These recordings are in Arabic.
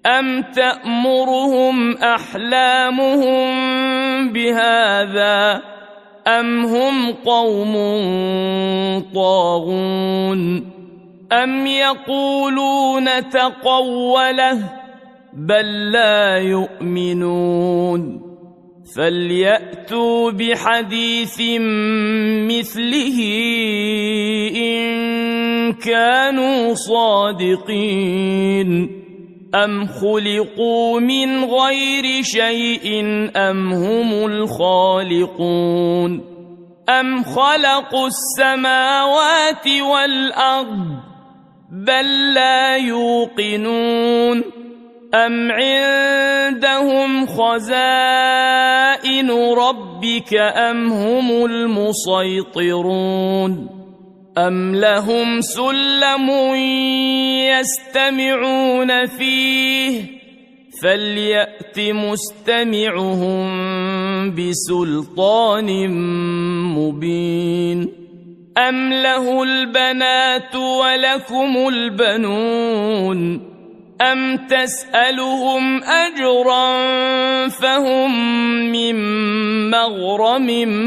أم تأمرهم أحلامهم بهذا أم هم قوم طاغون أم يقولون تقوله بل لا يؤمنون فليأتوا بحديث مثله إن كانوا صادقين أم خلقوا من غير شيء أم هم الخالقون أم خلقوا السماوات والأرض بل لا يوقنون أم عندهم خزائن ربك أم هم المسيطرون أم لهم سلم يستمعون فيه فليأت مستمعهم بسلطان مبين أم له البنات ولكم البنون أم تسألهم أجرا فهم من مغرم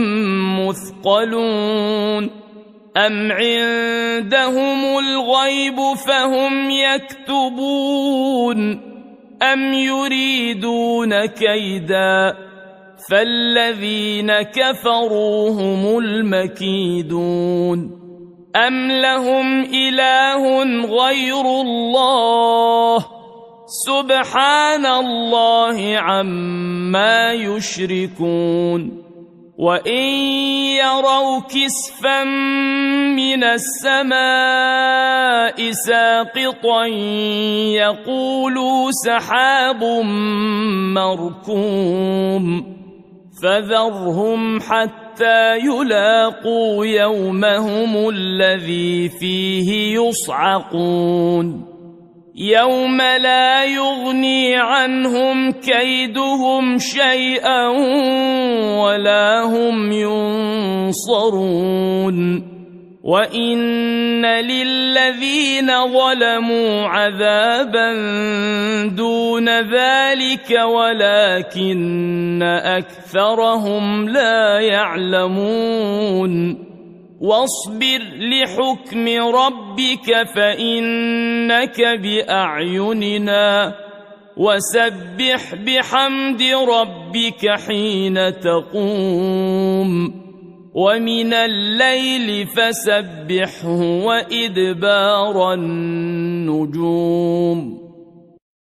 مثقلون أم عندهم الغيب فهم يكتبون أم يريدون كيدا فالذين كفروا هم المكيدون أم لهم إله غير الله سبحان الله عما يشركون وإن يروا كسفا من السماء ساقطا يقولوا سحاب مركوم فذرهم حتى يلاقوا يومهم الذي فيه يصعقون يوم لا يغني عنهم كيدهم شيئا ولا هم ينصرون وإن للذين ظلموا عذابا دون ذلك ولكن أكثرهم لا يعلمون واصبر لحكم ربك فإنك بأعيننا وسبح بحمد ربك حين تقوم ومن الليل فسبحه وإدبار النجوم